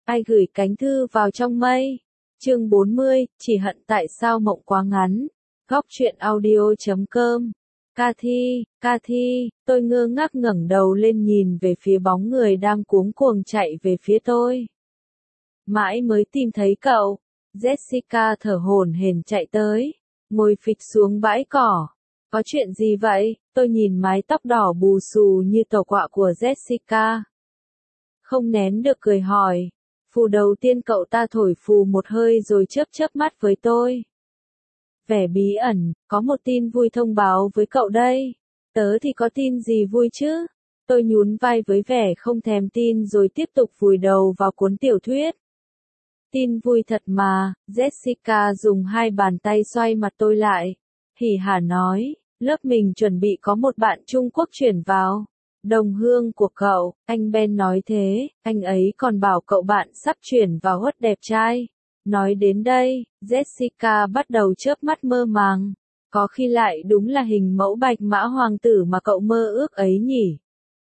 Ai gửi cánh thư vào trong mây? Chương 40, chỉ hận tại sao mộng quá ngắn. Góc truyện audio.com. Cathy, tôi ngơ ngác ngẩng đầu lên nhìn về phía bóng người đang cuống cuồng chạy về phía tôi. Mãi mới tìm thấy cậu. Jessica thở hổn hển chạy tới, ngồi phịch xuống bãi cỏ. Có chuyện gì vậy? Tôi nhìn mái tóc đỏ bù xù như tàu quạ của Jessica. Không nén được cười hỏi. Phù đầu tiên cậu ta thổi phù một hơi rồi chớp mắt với tôi. Vẻ bí ẩn, có một tin vui thông báo với cậu đây. Tớ thì có tin gì vui chứ? Tôi nhún vai với vẻ không thèm tin rồi tiếp tục vùi đầu vào cuốn tiểu thuyết. Tin vui thật mà, Jessica dùng hai bàn tay xoay mặt tôi lại. Hỉ hả nói, lớp mình chuẩn bị có một bạn Trung Quốc chuyển vào. Đồng hương của cậu, anh Ben nói thế, anh ấy còn bảo cậu bạn sắp chuyển vào hot đẹp trai. Nói đến đây, Jessica bắt đầu chớp mắt mơ màng. Có khi lại đúng là hình mẫu bạch mã hoàng tử mà cậu mơ ước ấy nhỉ?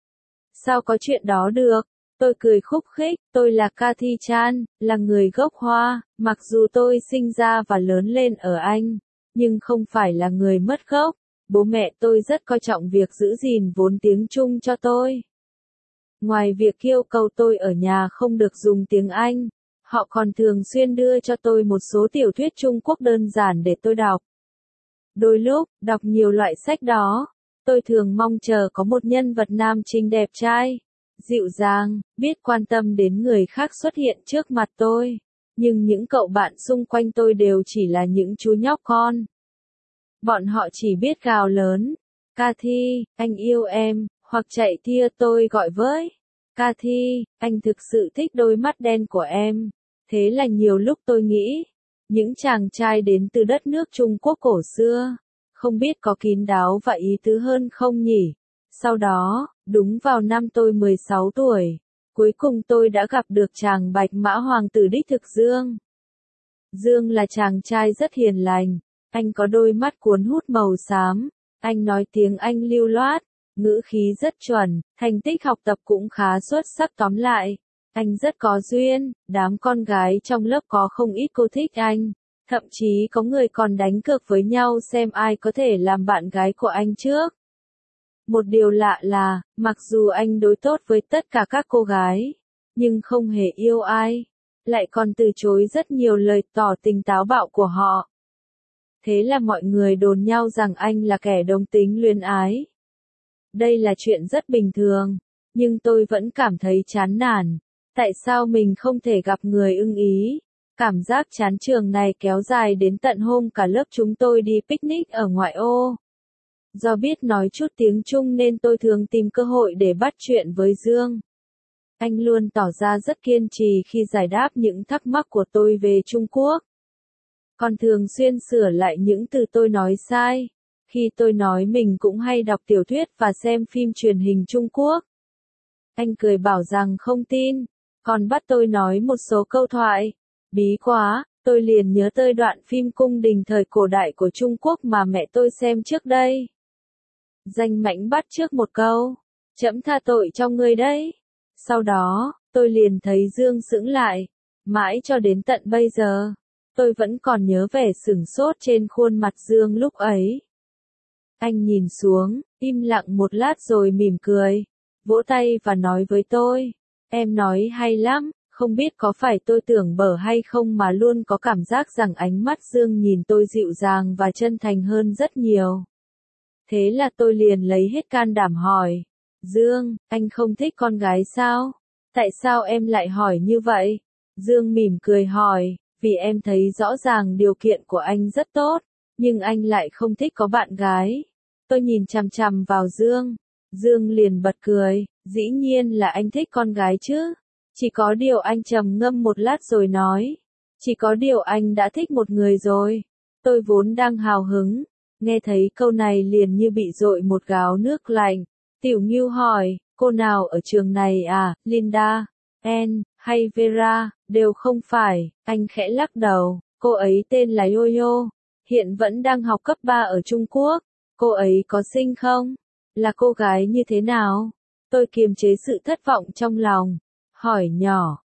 Sao có chuyện đó được? Tôi cười khúc khích, tôi là Cathy Chan, là người gốc Hoa, mặc dù tôi sinh ra và lớn lên ở Anh, nhưng không phải là người mất gốc. Bố mẹ tôi rất coi trọng việc giữ gìn vốn tiếng Trung cho tôi. Ngoài việc yêu cầu tôi ở nhà không được dùng tiếng Anh, họ còn thường xuyên đưa cho tôi một số tiểu thuyết Trung Quốc đơn giản để tôi đọc. Đôi lúc, đọc nhiều loại sách đó, tôi thường mong chờ có một nhân vật nam chính đẹp trai, dịu dàng, biết quan tâm đến người khác xuất hiện trước mặt tôi. Nhưng những cậu bạn xung quanh tôi đều chỉ là những chú nhóc con. Bọn họ chỉ biết gào lớn, Cathy, anh yêu em, hoặc chạy tia tôi gọi với. Cathy, anh thực sự thích đôi mắt đen của em. Thế là nhiều lúc tôi nghĩ, những chàng trai đến từ đất nước Trung Quốc cổ xưa, không biết có kín đáo và ý tứ hơn không nhỉ? Sau đó, đúng vào năm tôi 16 tuổi, cuối cùng tôi đã gặp được chàng bạch mã hoàng tử đích thực Dương. Dương là chàng trai rất hiền lành. Anh có đôi mắt cuốn hút màu xám, anh nói tiếng Anh lưu loát, ngữ khí rất chuẩn, thành tích học tập cũng khá xuất sắc tóm lại. Anh rất có duyên, đám con gái trong lớp có không ít cô thích anh, thậm chí có người còn đánh cược với nhau xem ai có thể làm bạn gái của anh trước. Một điều lạ là, mặc dù anh đối tốt với tất cả các cô gái, nhưng không hề yêu ai, lại còn từ chối rất nhiều lời tỏ tình táo bạo của họ. Thế là mọi người đồn nhau rằng anh là kẻ đồng tính luyến ái. Đây là chuyện rất bình thường, nhưng tôi vẫn cảm thấy chán nản. Tại sao mình không thể gặp người ưng ý? Cảm giác chán trường này kéo dài đến tận hôm cả lớp chúng tôi đi picnic ở ngoại ô. Do biết nói chút tiếng Trung nên tôi thường tìm cơ hội để bắt chuyện với Dương. Anh luôn tỏ ra rất kiên trì khi giải đáp những thắc mắc của tôi về Trung Quốc. Còn thường xuyên sửa lại những từ tôi nói sai. Khi tôi nói mình cũng hay đọc tiểu thuyết và xem phim truyền hình Trung Quốc, anh cười bảo rằng không tin, còn bắt tôi nói một số câu thoại. Bí quá, tôi liền nhớ tới đoạn phim cung đình thời cổ đại của Trung Quốc mà mẹ tôi xem trước đây. Danh mãnh bắt trước một câu, trẫm tha tội cho ngươi đấy. Sau đó, tôi liền thấy Dương sững lại, mãi cho đến tận bây giờ. Tôi vẫn còn nhớ vẻ sửng sốt trên khuôn mặt Dương lúc ấy. Anh nhìn xuống, im lặng một lát rồi mỉm cười, vỗ tay và nói với tôi, em nói hay lắm, không biết có phải tôi tưởng bở hay không mà luôn có cảm giác rằng ánh mắt Dương nhìn tôi dịu dàng và chân thành hơn rất nhiều. Thế là tôi liền lấy hết can đảm hỏi, Dương, anh không thích con gái sao? Tại sao em lại hỏi như vậy? Dương mỉm cười hỏi, vì em thấy rõ ràng điều kiện của anh rất tốt, nhưng anh lại không thích có bạn gái. Tôi nhìn chằm chằm vào Dương. Dương liền bật cười, dĩ nhiên là anh thích con gái chứ. Chỉ có điều anh trầm ngâm một lát rồi nói. Chỉ có điều anh đã thích một người rồi. Tôi vốn đang hào hứng, nghe thấy câu này liền như bị dội một gáo nước lạnh. Tiểu Ngưu hỏi, cô nào ở trường này à, Linda, Anne, hay Vera, đều không phải, anh khẽ lắc đầu, cô ấy tên là Yo-Yo, hiện vẫn đang học cấp 3 ở Trung Quốc, cô ấy có xinh không? Là cô gái như thế nào? Tôi kiềm chế sự thất vọng trong lòng, hỏi nhỏ,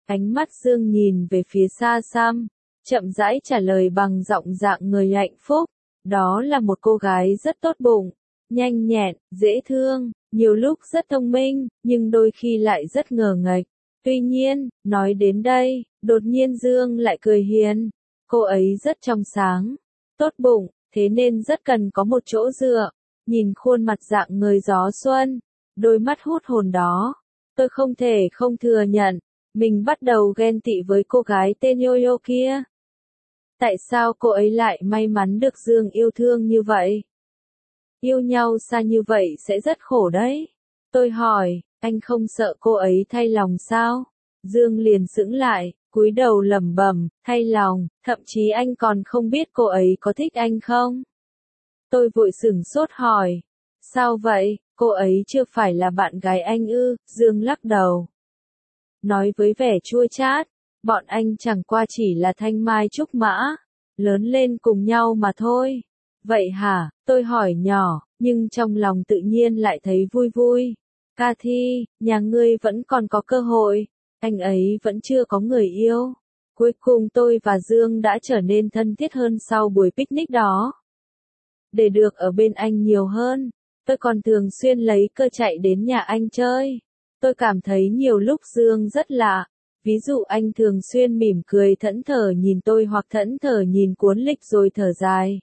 Ánh mắt Dương nhìn về phía xa xăm, chậm rãi trả lời bằng giọng dạng người hạnh phúc. Đó là một cô gái rất tốt bụng, nhanh nhẹn, dễ thương, nhiều lúc rất thông minh, nhưng đôi khi lại rất ngờ nghệch. Tuy nhiên, nói đến đây, đột nhiên Dương lại cười hiền. Cô ấy rất trong sáng, tốt bụng, thế nên rất cần có một chỗ dựa. Nhìn khuôn mặt dạng người gió xuân, đôi mắt hút hồn đó, tôi không thể không thừa nhận, mình bắt đầu ghen tị với cô gái tên Yo-Yo kia. Tại sao cô ấy lại may mắn được Dương yêu thương như vậy? Yêu nhau xa như vậy sẽ rất khổ đấy. Tôi hỏi, anh không sợ cô ấy thay lòng sao? Dương liền sững lại, cúi đầu lẩm bẩm, thay lòng, thậm chí anh còn không biết cô ấy có thích anh không? Tôi vội sửng sốt hỏi, sao vậy, cô ấy chưa phải là bạn gái anh ư? Dương lắc đầu. Nói với vẻ chua chát, bọn anh chẳng qua chỉ là thanh mai trúc mã, lớn lên cùng nhau mà thôi. Vậy hả, tôi hỏi nhỏ, nhưng trong lòng tự nhiên lại thấy vui vui. Cathy, nhà ngươi vẫn còn có cơ hội, anh ấy vẫn chưa có người yêu. Cuối cùng tôi và Dương đã trở nên thân thiết hơn sau buổi picnic đó. Để được ở bên anh nhiều hơn, tôi còn thường xuyên lấy cơ chạy đến nhà anh chơi. Tôi cảm thấy nhiều lúc Dương rất lạ. Ví dụ anh thường xuyên mỉm cười thẫn thờ nhìn tôi hoặc thẫn thờ nhìn cuốn lịch rồi thở dài.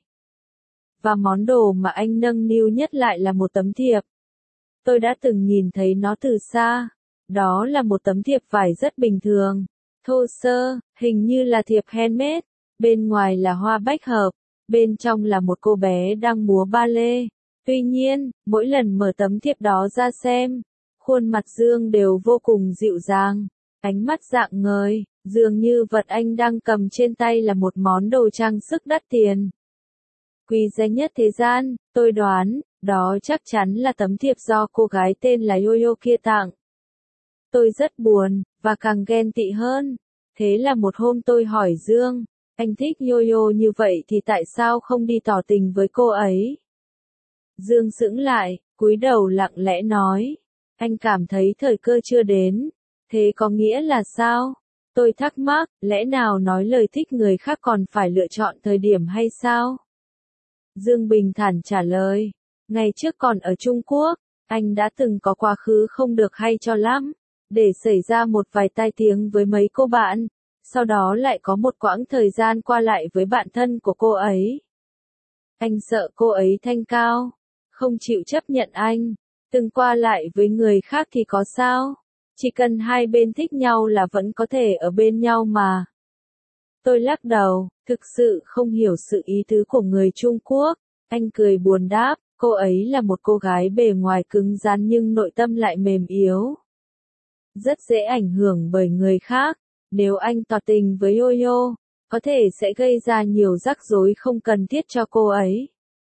Và món đồ mà anh nâng niu nhất lại là một tấm thiệp. Tôi đã từng nhìn thấy nó từ xa. Đó là một tấm thiệp vải rất bình thường, thô sơ, hình như là thiệp handmade. Bên ngoài là hoa bách hợp, bên trong là một cô bé đang múa ba lê. Tuy nhiên, mỗi lần mở tấm thiệp đó ra xem, khuôn mặt Dương đều vô cùng dịu dàng, ánh mắt rạng ngời, dường như vật anh đang cầm trên tay là một món đồ trang sức đắt tiền. Quý giá nhất thế gian, tôi đoán, đó chắc chắn là tấm thiệp do cô gái tên là Yo-Yo kia tặng. Tôi rất buồn, và càng ghen tị hơn. Thế là một hôm tôi hỏi Dương, anh thích Yo-Yo như vậy thì tại sao không đi tỏ tình với cô ấy? Dương sững lại, cúi đầu lặng lẽ nói, anh cảm thấy thời cơ chưa đến. Thế có nghĩa là sao? Tôi thắc mắc, lẽ nào nói lời thích người khác còn phải lựa chọn thời điểm hay sao? Dương bình thản trả lời, ngày trước còn ở Trung Quốc, anh đã từng có quá khứ không được hay cho lắm, để xảy ra một vài tai tiếng với mấy cô bạn, sau đó lại có một quãng thời gian qua lại với bạn thân của cô ấy. Anh sợ cô ấy thanh cao, không chịu chấp nhận anh, từng qua lại với người khác thì có sao? Chỉ cần hai bên thích nhau là vẫn có thể ở bên nhau mà. Tôi lắc đầu, thực sự không hiểu sự ý tứ của người Trung Quốc. Anh cười buồn đáp, cô ấy là một cô gái bề ngoài cứng rắn nhưng nội tâm lại mềm yếu. Rất dễ ảnh hưởng bởi người khác. Nếu anh tỏ tình với Yo-Yo, có thể sẽ gây ra nhiều rắc rối không cần thiết cho cô ấy.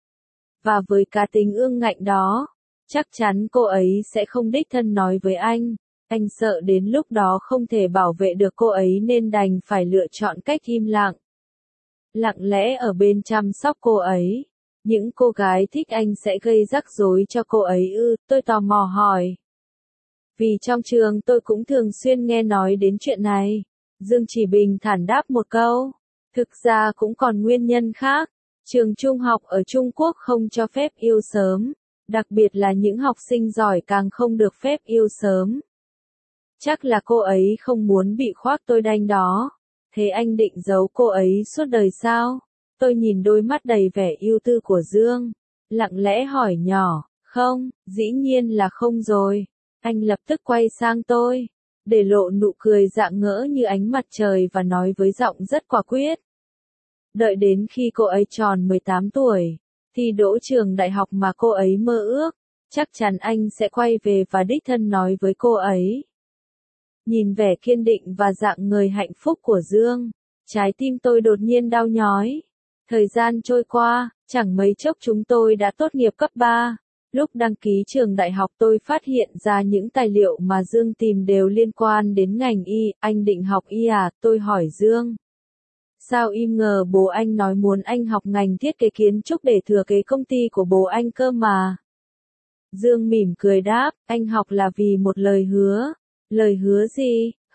Và với cá tính ương ngạnh đó, chắc chắn cô ấy sẽ không đích thân nói với anh. Anh sợ đến lúc đó không thể bảo vệ được cô ấy nên đành phải lựa chọn cách im lặng. Lặng lẽ ở bên chăm sóc cô ấy. Những cô gái thích anh sẽ gây rắc rối cho cô ấy ư? Tôi tò mò hỏi. Vì trong trường tôi cũng thường xuyên nghe nói đến chuyện này. Dương chỉ bình thản đáp một câu. Thực ra cũng còn nguyên nhân khác. Trường trung học ở Trung Quốc không cho phép yêu sớm. Đặc biệt là những học sinh giỏi càng không được phép yêu sớm. Chắc là cô ấy không muốn bị khoác tôi đanh đó. Thế anh định giấu cô ấy suốt đời sao? Tôi nhìn đôi mắt đầy vẻ ưu tư của Dương. Lặng lẽ hỏi nhỏ, không, dĩ nhiên là không rồi. Anh lập tức quay sang tôi, để lộ nụ cười rạng ngỡ như ánh mặt trời và nói với giọng rất quả quyết. Đợi đến khi cô ấy tròn 18 tuổi, thì đỗ trường đại học mà cô ấy mơ ước, chắc chắn anh sẽ quay về và đích thân nói với cô ấy. Nhìn vẻ kiên định và dạng người hạnh phúc của Dương, trái tim tôi đột nhiên đau nhói. Thời gian trôi qua, chẳng mấy chốc chúng tôi đã tốt nghiệp cấp 3. Lúc đăng ký trường đại học tôi phát hiện ra những tài liệu mà Dương tìm đều liên quan đến ngành y. Anh định học y à? Tôi hỏi Dương. Sao im ngờ bố anh nói muốn anh học ngành thiết kế kiến trúc để thừa kế công ty của bố anh cơ mà. Dương mỉm cười đáp, anh học là vì một lời hứa. Lời hứa gì?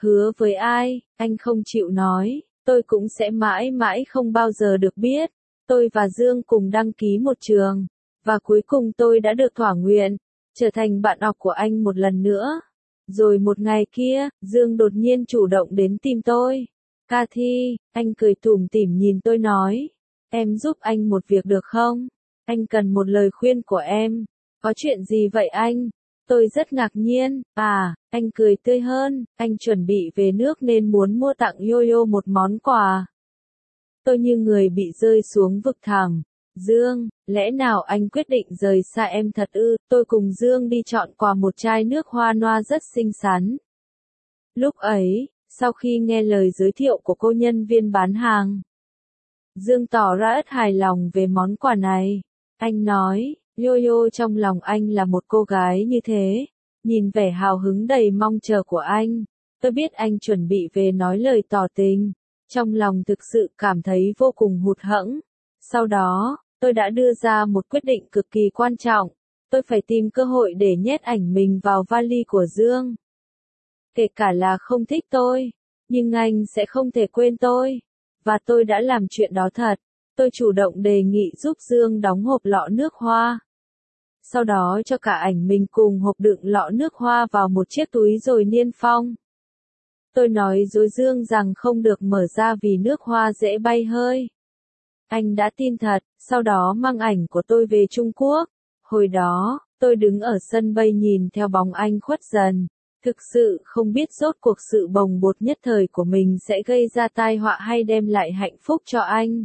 Hứa với ai, anh không chịu nói, tôi cũng sẽ mãi mãi không bao giờ được biết. Tôi và Dương cùng đăng ký một trường, và cuối cùng tôi đã được thỏa nguyện, trở thành bạn học của anh một lần nữa. Rồi một ngày kia, Dương đột nhiên chủ động đến tìm tôi. Cathy, anh cười tủm tỉm nhìn tôi nói, em giúp anh một việc được không? Anh cần một lời khuyên của em. Có chuyện gì vậy anh? Tôi rất ngạc nhiên. À, anh cười tươi hơn, anh chuẩn bị về nước nên muốn mua tặng Yo-Yo một món quà. Tôi như người bị rơi xuống vực thẳm. Dương, lẽ nào anh quyết định rời xa em thật ư? Tôi cùng Dương đi chọn quà một chai nước hoa noa rất xinh xắn. Lúc ấy, sau khi nghe lời giới thiệu của cô nhân viên bán hàng, Dương tỏ ra rất hài lòng về món quà này. Anh nói, Yo-Yo trong lòng anh là một cô gái như thế. Nhìn vẻ hào hứng đầy mong chờ của anh, tôi biết anh chuẩn bị về nói lời tỏ tình. Trong lòng thực sự cảm thấy vô cùng hụt hẫng. Sau đó, tôi đã đưa ra một quyết định cực kỳ quan trọng. Tôi phải tìm cơ hội để nhét ảnh mình vào vali của Dương. Kể cả là không thích tôi, nhưng anh sẽ không thể quên tôi. Và tôi đã làm chuyện đó thật. Tôi chủ động đề nghị giúp Dương đóng hộp lọ nước hoa. Sau đó cho cả ảnh mình cùng hộp đựng lọ nước hoa vào một chiếc túi rồi niêm phong. Tôi nói dối Dương rằng không được mở ra vì nước hoa dễ bay hơi. Anh đã tin thật, sau đó mang ảnh của tôi về Trung Quốc. Hồi đó, tôi đứng ở sân bay nhìn theo bóng anh khuất dần. Thực sự không biết rốt cuộc sự bồng bột nhất thời của mình sẽ gây ra tai họa hay đem lại hạnh phúc cho anh.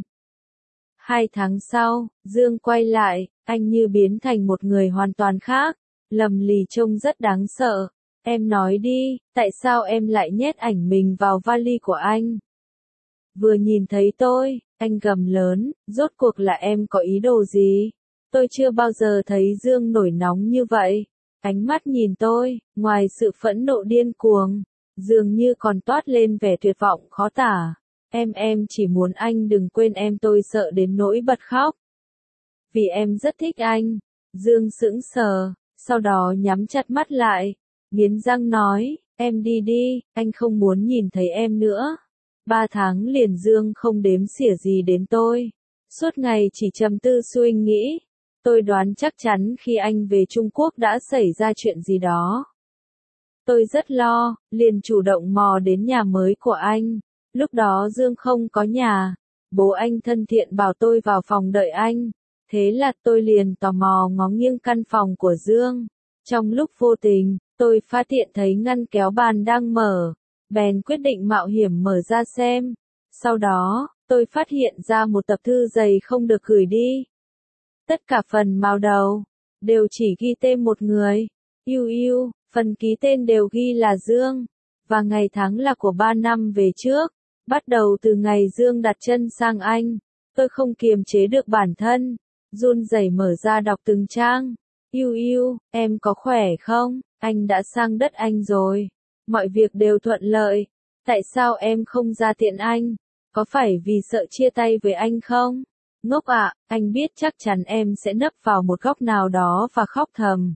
2 tháng sau, Dương quay lại, anh như biến thành một người hoàn toàn khác. Lầm lì trông rất đáng sợ. Em nói đi, tại sao em lại nhét ảnh mình vào vali của anh? Vừa nhìn thấy tôi, anh gầm lớn, rốt cuộc là em có ý đồ gì? Tôi chưa bao giờ thấy Dương nổi nóng như vậy. Ánh mắt nhìn tôi, ngoài sự phẫn nộ điên cuồng, dường như còn toát lên vẻ tuyệt vọng khó tả. Em chỉ muốn anh đừng quên em, tôi sợ đến nỗi bật khóc. Vì em rất thích anh. Dương sững sờ, sau đó nhắm chặt mắt lại, nghiến răng nói, em đi đi, anh không muốn nhìn thấy em nữa. 3 tháng liền Dương không đếm xỉa gì đến tôi. Suốt ngày chỉ trầm tư suy nghĩ. Tôi đoán chắc chắn khi anh về Trung Quốc đã xảy ra chuyện gì đó. Tôi rất lo, liền chủ động mò đến nhà mới của anh. Lúc đó Dương không có nhà. Bố anh thân thiện bảo tôi vào phòng đợi anh. Thế là tôi liền tò mò ngó nghiêng căn phòng của Dương. Trong lúc vô tình, tôi phát hiện thấy ngăn kéo bàn đang mở. Bèn quyết định mạo hiểm mở ra xem. Sau đó, tôi phát hiện ra một tập thư dày không được gửi đi. Tất cả phần màu đầu đều chỉ ghi tên một người. Yêu, phần ký tên đều ghi là Dương. Và ngày tháng là của 3 năm về trước. Bắt đầu từ ngày Dương đặt chân sang Anh, tôi không kiềm chế được bản thân. Run rẩy mở ra đọc từng trang. Yêu, em có khỏe không? Anh đã sang đất Anh rồi. Mọi việc đều thuận lợi. Tại sao em không ra tiện anh? Có phải vì sợ chia tay với anh không? Ngốc ạ, anh biết chắc chắn em sẽ nấp vào một góc nào đó và khóc thầm.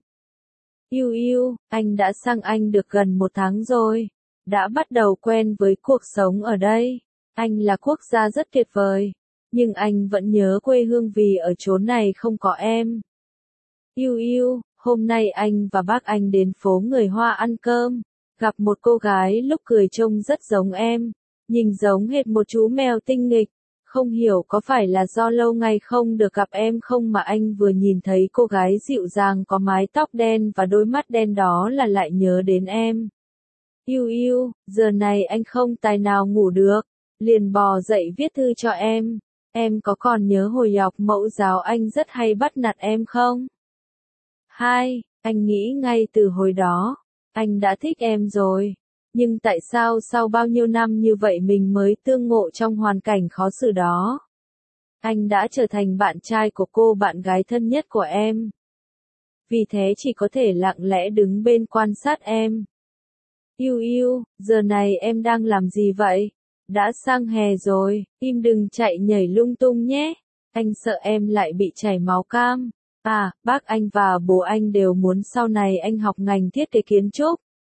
Yêu, anh đã sang Anh được gần 1 tháng rồi. Đã bắt đầu quen với cuộc sống ở đây. Anh là quốc gia rất tuyệt vời. Nhưng anh vẫn nhớ quê hương vì ở chốn này không có em. Yêu, hôm nay anh và bác anh đến phố người Hoa ăn cơm. Gặp một cô gái lúc cười trông rất giống em. Nhìn giống hệt một chú mèo tinh nghịch. Không hiểu có phải là do lâu ngày không được gặp em không mà anh vừa nhìn thấy cô gái dịu dàng có mái tóc đen và đôi mắt đen đó là lại nhớ đến em. Yêu, giờ này anh không tài nào ngủ được. Liền bò dậy viết thư cho em. Em có còn nhớ hồi học mẫu giáo anh rất hay bắt nạt em không? 2. Anh nghĩ ngay từ hồi đó, anh đã thích em rồi. Nhưng tại sao sau bao nhiêu năm như vậy mình mới tương ngộ trong hoàn cảnh khó xử đó? Anh đã trở thành bạn trai của cô bạn gái thân nhất của em. Vì thế chỉ có thể lặng lẽ đứng bên quan sát em. Yêu, giờ này em đang làm gì vậy? Đã sang hè rồi, im đừng chạy nhảy lung tung nhé. Anh sợ em lại bị chảy máu cam. À, bác anh và bố anh đều muốn sau này anh học ngành thiết kế kiến trúc.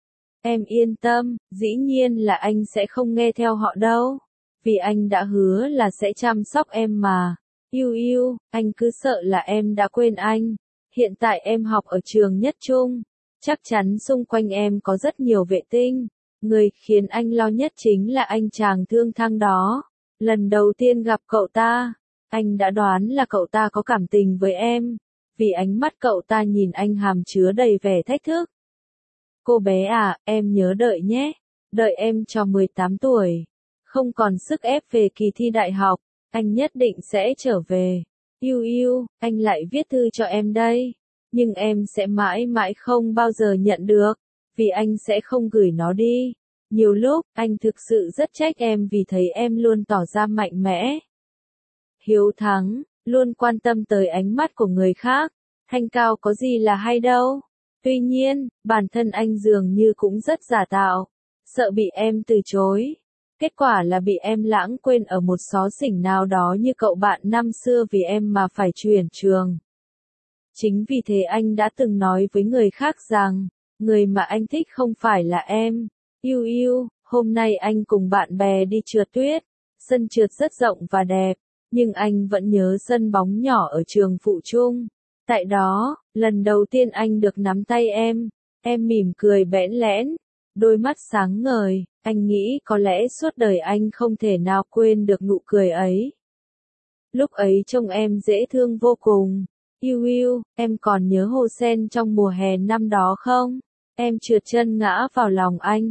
Em yên tâm, dĩ nhiên là anh sẽ không nghe theo họ đâu. Vì anh đã hứa là sẽ chăm sóc em mà. Yêu yêu, anh cứ sợ là em đã quên anh. Hiện tại em học ở trường nhất trung. Chắc chắn xung quanh em có rất nhiều vệ tinh. Người khiến anh lo nhất chính là anh chàng thương thang đó. Lần đầu tiên gặp cậu ta, anh đã đoán là cậu ta có cảm tình với em. Vì ánh mắt cậu ta nhìn anh hàm chứa đầy vẻ thách thức. Cô bé à, em nhớ đợi nhé. Đợi em cho 18 tuổi. Không còn sức ép về kỳ thi đại học. Anh nhất định sẽ trở về. Yêu yêu, anh lại viết thư cho em đây. Nhưng em sẽ mãi mãi không bao giờ nhận được. Vì anh sẽ không gửi nó đi. Nhiều lúc, anh thực sự rất trách em vì thấy em luôn tỏ ra mạnh mẽ. Hiếu thắng, luôn quan tâm tới ánh mắt của người khác. Thanh cao có gì là hay đâu. Tuy nhiên, bản thân anh dường như cũng rất giả tạo. Sợ bị em từ chối. Kết quả là bị em lãng quên ở một xó xỉnh nào đó như cậu bạn năm xưa vì em mà phải chuyển trường. Chính vì thế anh đã từng nói với người khác rằng, người mà anh thích không phải là em. Yêu yêu, hôm nay anh cùng bạn bè đi trượt tuyết. Sân trượt rất rộng và đẹp, nhưng anh vẫn nhớ sân bóng nhỏ ở trường phụ trung. Tại đó, lần đầu tiên anh được nắm tay em mỉm cười bẽn lẽn, đôi mắt sáng ngời, anh nghĩ có lẽ suốt đời anh không thể nào quên được nụ cười ấy. Lúc ấy trông em dễ thương vô cùng. Yêu yêu, em còn nhớ hồ sen trong mùa hè năm đó không? Em trượt chân ngã vào lòng anh.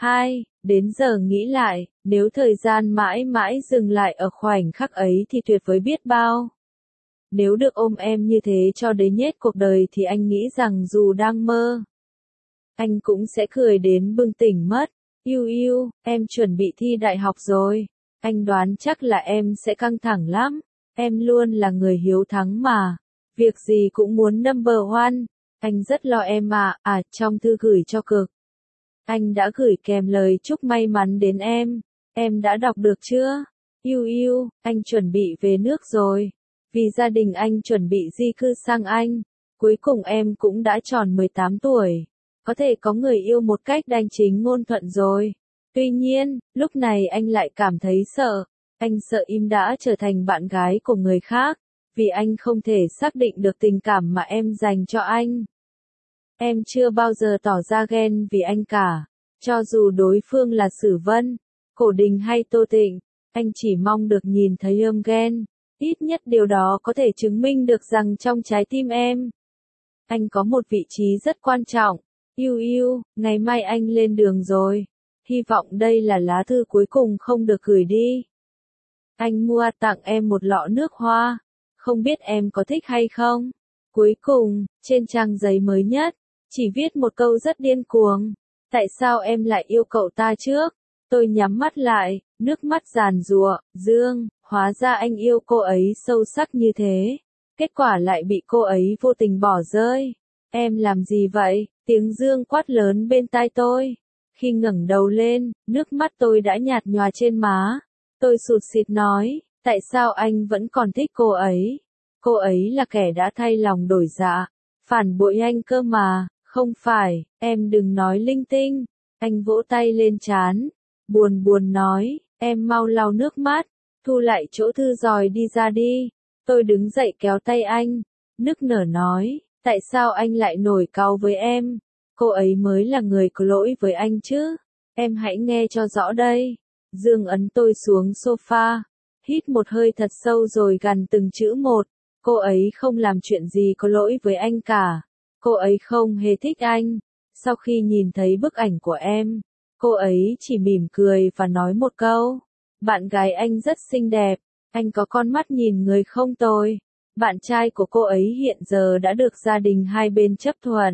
Đến giờ nghĩ lại, nếu thời gian mãi mãi dừng lại ở khoảnh khắc ấy thì tuyệt vời biết bao. Nếu được ôm em như thế cho đến hết cuộc đời thì anh nghĩ rằng dù đang mơ, anh cũng sẽ cười đến bừng tỉnh mất. Yêu yêu, em chuẩn bị thi đại học rồi. Anh đoán chắc là em sẽ căng thẳng lắm. Em luôn là người hiếu thắng mà. Việc gì cũng muốn number one. Anh rất lo em à. Trong thư gửi cho Cực, anh đã gửi kèm lời chúc may mắn đến em. Em đã đọc được chưa? Yêu yêu, anh chuẩn bị về nước rồi. Vì gia đình anh chuẩn bị di cư sang Anh. Cuối cùng em cũng đã tròn 18 tuổi. Có thể có người yêu một cách đành chính ngôn thuận rồi. Tuy nhiên, lúc này anh lại cảm thấy sợ. Anh sợ im đã trở thành bạn gái của người khác. Vì anh không thể xác định được tình cảm mà em dành cho anh. Em chưa bao giờ tỏ ra ghen vì anh cả. Cho dù đối phương là Sử Vân, Cổ Đình hay Tô Tịnh, anh chỉ mong được nhìn thấy ghen. Ít nhất điều đó có thể chứng minh được rằng trong trái tim em, anh có một vị trí rất quan trọng. Yêu yêu, ngày mai anh lên đường rồi. Hy vọng đây là lá thư cuối cùng không được gửi đi. Anh mua tặng em một lọ nước hoa. Không biết em có thích hay không? Cuối cùng, trên trang giấy mới nhất, chỉ viết một câu rất điên cuồng. Tại sao em lại yêu cậu ta trước? Tôi nhắm mắt lại, nước mắt giàn giụa. Dương, hóa ra anh yêu cô ấy sâu sắc như thế. Kết quả lại bị cô ấy vô tình bỏ rơi. Em làm gì vậy? Tiếng Dương quát lớn bên tai tôi. Khi ngẩng đầu lên, nước mắt tôi đã nhạt nhòa trên má. Tôi sụt sịt nói, tại sao anh vẫn còn thích cô ấy? Cô ấy là kẻ đã thay lòng đổi dạ, phản bội anh cơ mà. Không phải, em đừng nói linh tinh. Anh vỗ tay lên trán, buồn buồn nói, em mau lau nước mắt, thu lại chỗ thư rồi đi ra đi. Tôi đứng dậy kéo tay anh, nức nở nói, tại sao anh lại nổi cáu với em? Cô ấy mới là người có lỗi với anh chứ. Em hãy nghe cho rõ đây. Dương ấn tôi xuống sofa, hít một hơi thật sâu rồi gằn từng chữ một. Cô ấy không làm chuyện gì có lỗi với anh cả. Cô ấy không hề thích anh. Sau khi nhìn thấy bức ảnh của em, cô ấy chỉ mỉm cười và nói một câu. Bạn gái anh rất xinh đẹp. Anh có con mắt nhìn người không tồi. Bạn trai của cô ấy hiện giờ đã được gia đình hai bên chấp thuận.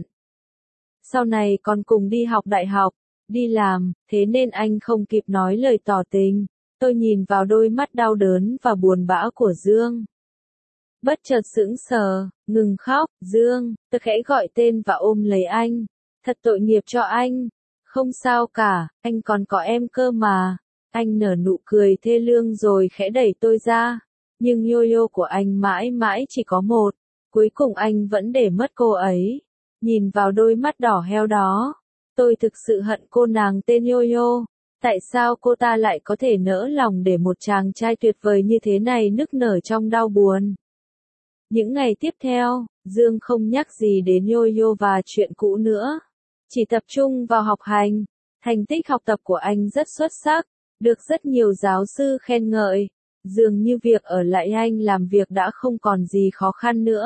Sau này còn cùng đi học đại học, đi làm, thế nên anh không kịp nói lời tỏ tình. Tôi nhìn vào đôi mắt đau đớn và buồn bã của Dương. Bất chợt sững sờ, ngừng khóc. Dương, tôi khẽ gọi tên và ôm lấy anh. Thật tội nghiệp cho anh. Không sao cả, anh còn có em cơ mà. Anh nở nụ cười thê lương rồi khẽ đẩy tôi ra. Nhưng yo-yo của anh mãi mãi chỉ có một. Cuối cùng anh vẫn để mất cô ấy. Nhìn vào đôi mắt đỏ heo đó, Tôi thực sự hận cô nàng tên Yo-yo. Tại sao cô ta lại có thể nỡ lòng để một chàng trai tuyệt vời như thế này nức nở trong đau buồn? Những ngày tiếp theo, Dương không nhắc gì đến Yo-yo và chuyện cũ nữa. Chỉ tập trung vào học hành. Thành tích học tập của anh rất xuất sắc, được rất nhiều giáo sư khen ngợi. Dường như việc ở lại Anh làm việc đã không còn gì khó khăn nữa.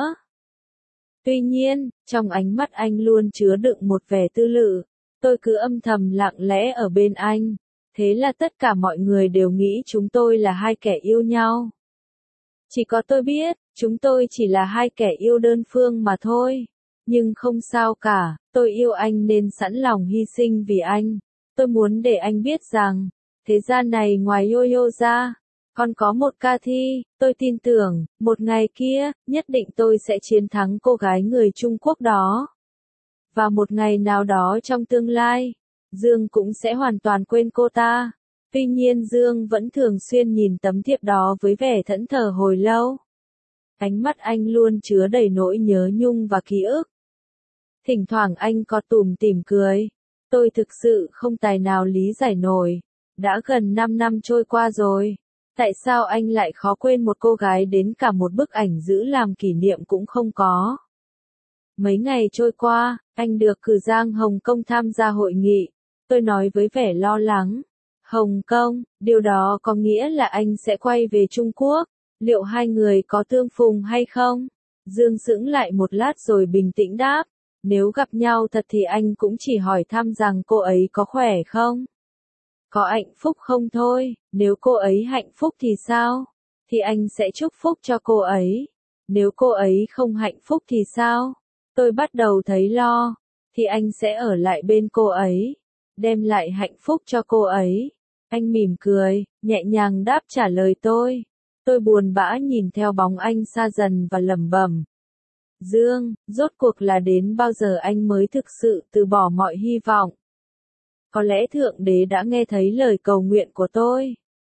Tuy nhiên, trong ánh mắt anh luôn chứa đựng một vẻ tư lự. Tôi cứ âm thầm lặng lẽ ở bên anh. Thế là tất cả mọi người đều nghĩ chúng tôi là hai kẻ yêu nhau. Chỉ có tôi biết, chúng tôi chỉ là hai kẻ yêu đơn phương mà thôi. Nhưng không sao cả, tôi yêu anh nên sẵn lòng hy sinh vì anh. Tôi muốn để anh biết rằng, thế gian này ngoài Yo-yo ra, còn có một Cathy. Tôi tin tưởng, một ngày kia, nhất định tôi sẽ chiến thắng cô gái người Trung Quốc đó. Và một ngày nào đó trong tương lai, Dương cũng sẽ hoàn toàn quên cô ta. Tuy nhiên Dương vẫn thường xuyên nhìn tấm thiệp đó với vẻ thẫn thờ hồi lâu. Ánh mắt anh luôn chứa đầy nỗi nhớ nhung và ký ức. Thỉnh thoảng anh có tủm tỉm cười. Tôi thực sự không tài nào lý giải nổi. Đã gần 5 năm trôi qua rồi. Tại sao anh lại khó quên một cô gái đến cả một bức ảnh giữ làm kỷ niệm cũng không có? Mấy ngày trôi qua, anh được cử sang Hồng Kông tham gia hội nghị. Tôi nói với vẻ lo lắng. Hồng Kông, điều đó có nghĩa là anh sẽ quay về Trung Quốc. Liệu hai người có tương phùng hay không? Dương sững lại một lát rồi bình tĩnh đáp. Nếu gặp nhau thật thì anh cũng chỉ hỏi thăm rằng cô ấy có khỏe không? Có hạnh phúc không thôi, nếu cô ấy hạnh phúc thì sao? Thì anh sẽ chúc phúc cho cô ấy. Nếu cô ấy không hạnh phúc thì sao? Tôi bắt đầu thấy lo. Thì anh sẽ ở lại bên cô ấy. Đem lại hạnh phúc cho cô ấy. Anh mỉm cười, nhẹ nhàng đáp trả lời tôi. Tôi buồn bã nhìn theo bóng anh xa dần và lẩm bẩm. Dương, rốt cuộc là đến bao giờ anh mới thực sự từ bỏ mọi hy vọng? Có lẽ Thượng Đế đã nghe thấy lời cầu nguyện của tôi.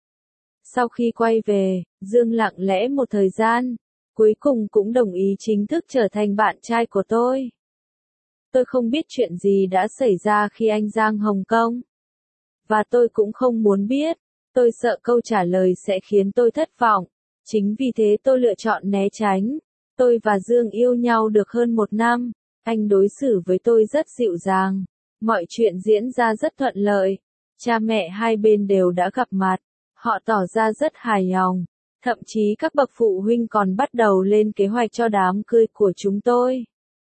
Sau khi quay về, Dương lặng lẽ một thời gian, cuối cùng cũng đồng ý chính thức trở thành bạn trai của tôi. Tôi không biết chuyện gì đã xảy ra khi anh sang Hồng Kông. Và tôi cũng không muốn biết, tôi sợ câu trả lời sẽ khiến tôi thất vọng. Chính vì thế tôi lựa chọn né tránh. Tôi và Dương yêu nhau được hơn 1 năm, anh đối xử với tôi rất dịu dàng. Mọi chuyện diễn ra rất thuận lợi. Cha mẹ hai bên đều đã gặp mặt. Họ tỏ ra rất hài lòng. Thậm chí các bậc phụ huynh còn bắt đầu lên kế hoạch cho đám cưới của chúng tôi.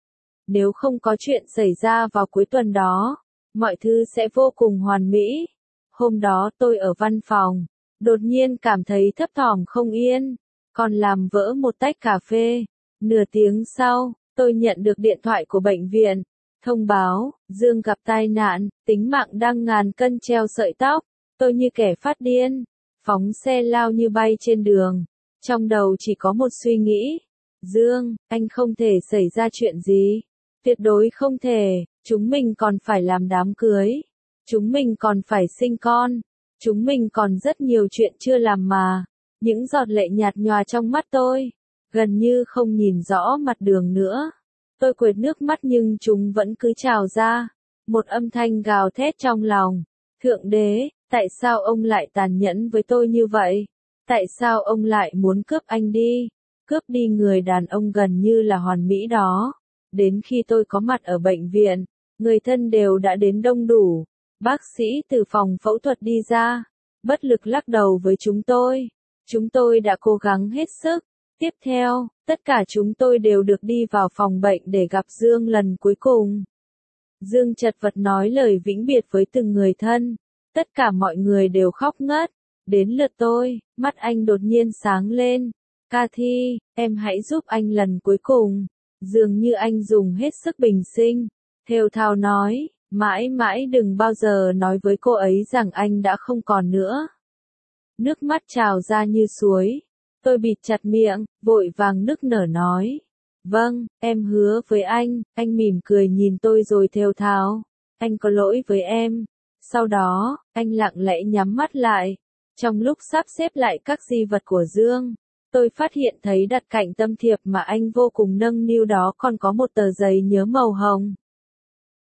Nếu không có chuyện xảy ra vào cuối tuần đó, mọi thứ sẽ vô cùng hoàn mỹ. Hôm đó tôi ở văn phòng, đột nhiên cảm thấy thấp thỏm không yên, còn làm vỡ một tách cà phê. Nửa tiếng sau, tôi nhận được điện thoại của bệnh viện. Thông báo, Dương gặp tai nạn, tính mạng đang ngàn cân treo sợi tóc. Tôi như kẻ phát điên, phóng xe lao như bay trên đường. Trong đầu chỉ có một suy nghĩ. Dương, anh không thể xảy ra chuyện gì. Tuyệt đối không thể, chúng mình còn phải làm đám cưới. Chúng mình còn phải sinh con. Chúng mình còn rất nhiều chuyện chưa làm mà. Những giọt lệ nhạt nhòa trong mắt tôi, gần như không nhìn rõ mặt đường nữa. Tôi quệt nước mắt nhưng chúng vẫn cứ trào ra. Một âm thanh gào thét trong lòng. Thượng Đế, tại sao ông lại tàn nhẫn với tôi như vậy? Tại sao ông lại muốn cướp anh đi? Cướp đi người đàn ông gần như là hoàn mỹ đó. Đến khi tôi có mặt ở bệnh viện, người thân đều đã đến đông đủ. Bác sĩ từ phòng phẫu thuật đi ra, bất lực lắc đầu với chúng tôi. Chúng tôi đã cố gắng hết sức. Tiếp theo, tất cả chúng tôi đều được đi vào phòng bệnh để gặp Dương lần cuối cùng. Dương chật vật nói lời vĩnh biệt với từng người thân. Tất cả mọi người đều khóc ngất. Đến lượt tôi, mắt anh đột nhiên sáng lên. Cathy, em hãy giúp anh lần cuối cùng. Dường như anh dùng hết sức bình sinh. Thều thào nói, mãi mãi đừng bao giờ nói với cô ấy rằng anh đã không còn nữa. Nước mắt trào ra như suối. Tôi bịt chặt miệng, vội vàng nức nở nói. Vâng, em hứa với anh mỉm cười nhìn tôi rồi thều thào. Anh có lỗi với em. Sau đó, anh lặng lẽ nhắm mắt lại. Trong lúc sắp xếp lại các di vật của Dương, tôi phát hiện thấy đặt cạnh tâm thiệp mà anh vô cùng nâng niu đó còn có một tờ giấy nhớ màu hồng.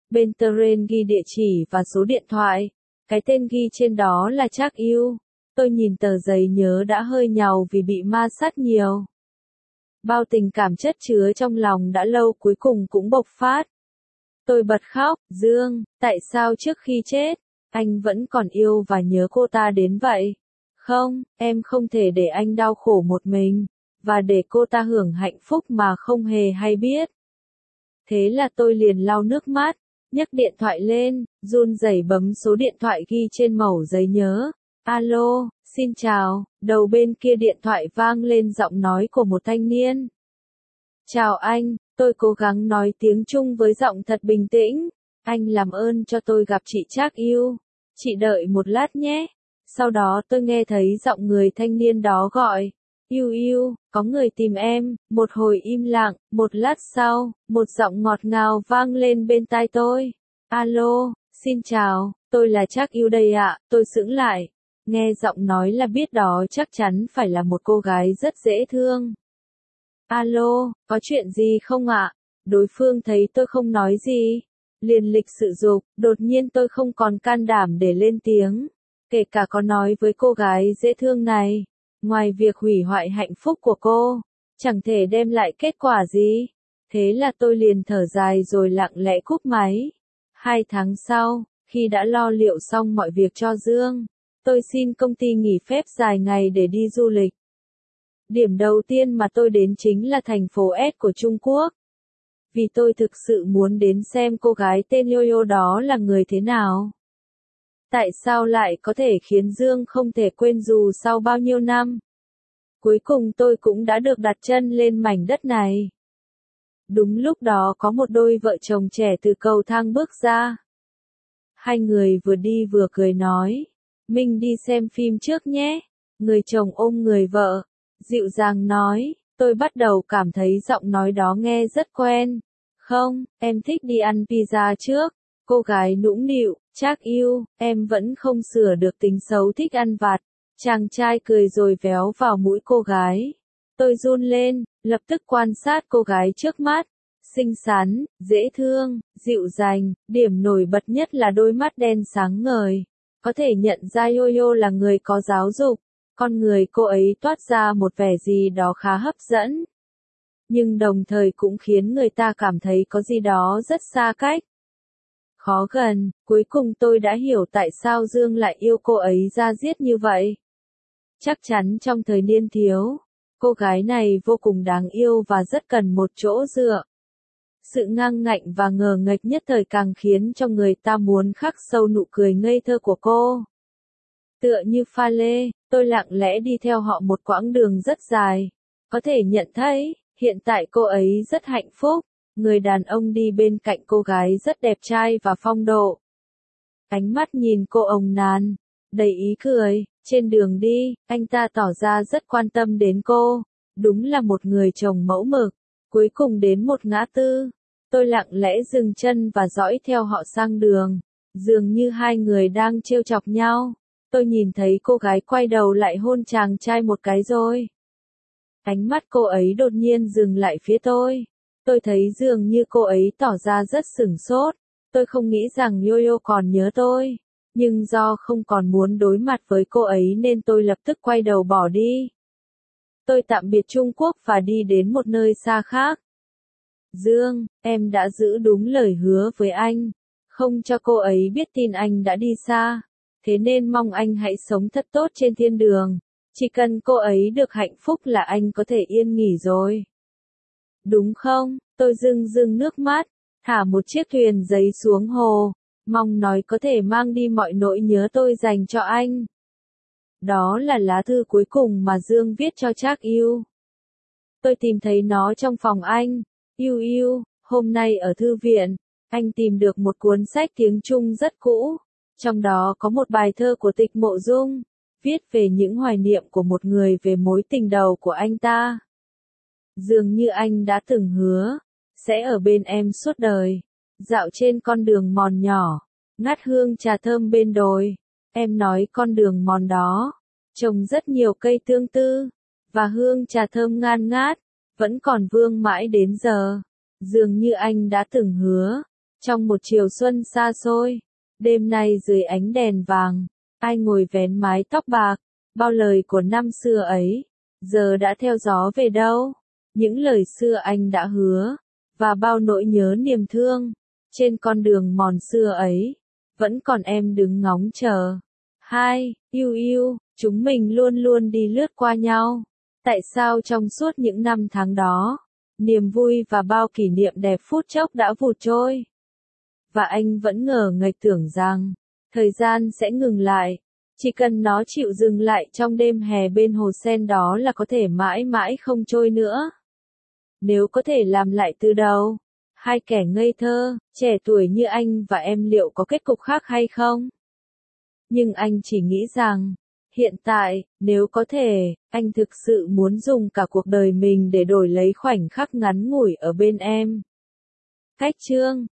Bên terrain ghi địa chỉ và số điện thoại. Cái tên ghi trên đó là Trác Yêu. Tôi nhìn tờ giấy nhớ đã hơi nhàu vì bị ma sát nhiều. Bao tình cảm chất chứa trong lòng đã lâu cuối cùng cũng bộc phát. Tôi bật khóc, Dương, tại sao trước khi chết, anh vẫn còn yêu và nhớ cô ta đến vậy? Không, em không thể để anh đau khổ một mình, và để cô ta hưởng hạnh phúc mà không hề hay biết. Thế là tôi liền lau nước mắt, nhấc điện thoại lên, run rẩy bấm số điện thoại ghi trên mẩu giấy nhớ. Alo, xin chào, đầu bên kia điện thoại vang lên giọng nói của một thanh niên. Chào anh, tôi cố gắng nói tiếng Trung với giọng thật bình tĩnh. Anh làm ơn cho tôi gặp chị Trác Yêu. Chị đợi một lát nhé. Sau đó tôi nghe thấy giọng người thanh niên đó gọi. Yêu yêu, có người tìm em. Một hồi im lặng, một lát sau, một giọng ngọt ngào vang lên bên tai tôi. Alo, xin chào, tôi là Trác Yêu đây ạ. Tôi sững lại. Nghe giọng nói là biết đó chắc chắn phải là một cô gái rất dễ thương. Alo, có chuyện gì không ạ? Đối phương thấy tôi không nói gì. Liền lịch sự dục, đột nhiên tôi không còn can đảm để lên tiếng. Kể cả có nói với cô gái dễ thương này. Ngoài việc hủy hoại hạnh phúc của cô, chẳng thể đem lại kết quả gì. Thế là tôi liền thở dài rồi lặng lẽ cúp máy. 2 tháng sau, khi đã lo liệu xong mọi việc cho Dương, tôi xin công ty nghỉ phép dài ngày để đi du lịch. Điểm đầu tiên mà tôi đến chính là thành phố S của Trung Quốc. Vì tôi thực sự muốn đến xem cô gái tên Yo-Yo đó là người thế nào. Tại sao lại có thể khiến Dương không thể quên dù sau bao nhiêu năm? Cuối cùng tôi cũng đã được đặt chân lên mảnh đất này. Đúng lúc đó có một đôi vợ chồng trẻ từ cầu thang bước ra. Hai người vừa đi vừa cười nói. Mình đi xem phim trước nhé. Người chồng ôm người vợ. Dịu dàng nói. Tôi bắt đầu cảm thấy giọng nói đó nghe rất quen. Không, em thích đi ăn pizza trước. Cô gái nũng nịu, Trác Yêu, em vẫn không sửa được tính xấu thích ăn vặt. Chàng trai cười rồi véo vào mũi cô gái. Tôi run lên, lập tức quan sát cô gái trước mắt. Xinh xắn, dễ thương, dịu dàng, điểm nổi bật nhất là đôi mắt đen sáng ngời. Có thể nhận ra Yo-Yo là người có giáo dục. Con người cô ấy toát ra một vẻ gì đó khá hấp dẫn. Nhưng đồng thời cũng khiến người ta cảm thấy có gì đó rất xa cách. Khó gần, cuối cùng tôi đã hiểu tại sao Dương lại yêu cô ấy ra diết như vậy. Chắc chắn trong thời niên thiếu, cô gái này vô cùng đáng yêu và rất cần một chỗ dựa. Sự ngang ngạnh và ngờ nghệch nhất thời càng khiến cho người ta muốn khắc sâu nụ cười ngây thơ của cô. Tựa như pha lê, tôi lặng lẽ đi theo họ một quãng đường rất dài. Có thể nhận thấy, hiện tại cô ấy rất hạnh phúc. Người đàn ông đi bên cạnh cô gái rất đẹp trai và phong độ. Ánh mắt nhìn cô ồng nàn, đầy ý cười. Trên đường đi, anh ta tỏ ra rất quan tâm đến cô. Đúng là một người chồng mẫu mực. Cuối cùng đến một ngã tư. Tôi lặng lẽ dừng chân và dõi theo họ sang đường. Dường như hai người đang trêu chọc nhau. Tôi nhìn thấy cô gái quay đầu lại hôn chàng trai một cái rồi. Ánh mắt cô ấy đột nhiên dừng lại phía tôi. Tôi thấy dường như cô ấy tỏ ra rất sửng sốt. Tôi không nghĩ rằng Yo-Yo còn nhớ tôi. Nhưng do không còn muốn đối mặt với cô ấy nên tôi lập tức quay đầu bỏ đi. Tôi tạm biệt Trung Quốc và đi đến một nơi xa khác. Dương, em đã giữ đúng lời hứa với anh. Không cho cô ấy biết tin anh đã đi xa. Thế nên mong anh hãy sống thật tốt trên thiên đường. Chỉ cần cô ấy được hạnh phúc là anh có thể yên nghỉ rồi. Đúng không? Tôi rưng rưng nước mắt, thả một chiếc thuyền giấy xuống hồ, mong nói có thể mang đi mọi nỗi nhớ tôi dành cho anh. Đó là lá thư cuối cùng mà Dương viết cho Trác Yêu. Tôi tìm thấy nó trong phòng anh. Yêu yêu, hôm nay ở thư viện, anh tìm được một cuốn sách tiếng Trung rất cũ. Trong đó có một bài thơ của Tịch Mộ Dung, viết về những hoài niệm của một người về mối tình đầu của anh ta. Dường như anh đã từng hứa, sẽ ở bên em suốt đời, dạo trên con đường mòn nhỏ, ngát hương trà thơm bên đồi. Em nói con đường mòn đó, trồng rất nhiều cây tương tư, và hương trà thơm ngan ngát, vẫn còn vương mãi đến giờ. Dường như anh đã từng hứa, Trong một chiều xuân xa xôi, đêm nay dưới ánh đèn vàng, ai ngồi vén mái tóc bạc, bao lời của năm xưa ấy, giờ đã theo gió về đâu? Những lời xưa anh đã hứa, và bao nỗi nhớ niềm thương, trên con đường mòn xưa ấy, vẫn còn em đứng ngóng chờ. Hai, yêu yêu, chúng mình luôn luôn đi lướt qua nhau. Tại sao trong suốt những năm tháng đó, niềm vui và bao kỷ niệm đẹp phút chốc đã vụt trôi? Và anh vẫn ngờ nghệch tưởng rằng, thời gian sẽ ngừng lại. Chỉ cần nó chịu dừng lại trong đêm hè bên hồ sen đó là có thể mãi mãi không trôi nữa. Nếu có thể làm lại từ đầu, hai kẻ ngây thơ, trẻ tuổi như anh và em liệu có kết cục khác hay không? Nhưng anh chỉ nghĩ rằng, hiện tại, nếu có thể, anh thực sự muốn dùng cả cuộc đời mình để đổi lấy khoảnh khắc ngắn ngủi ở bên em. Cách chương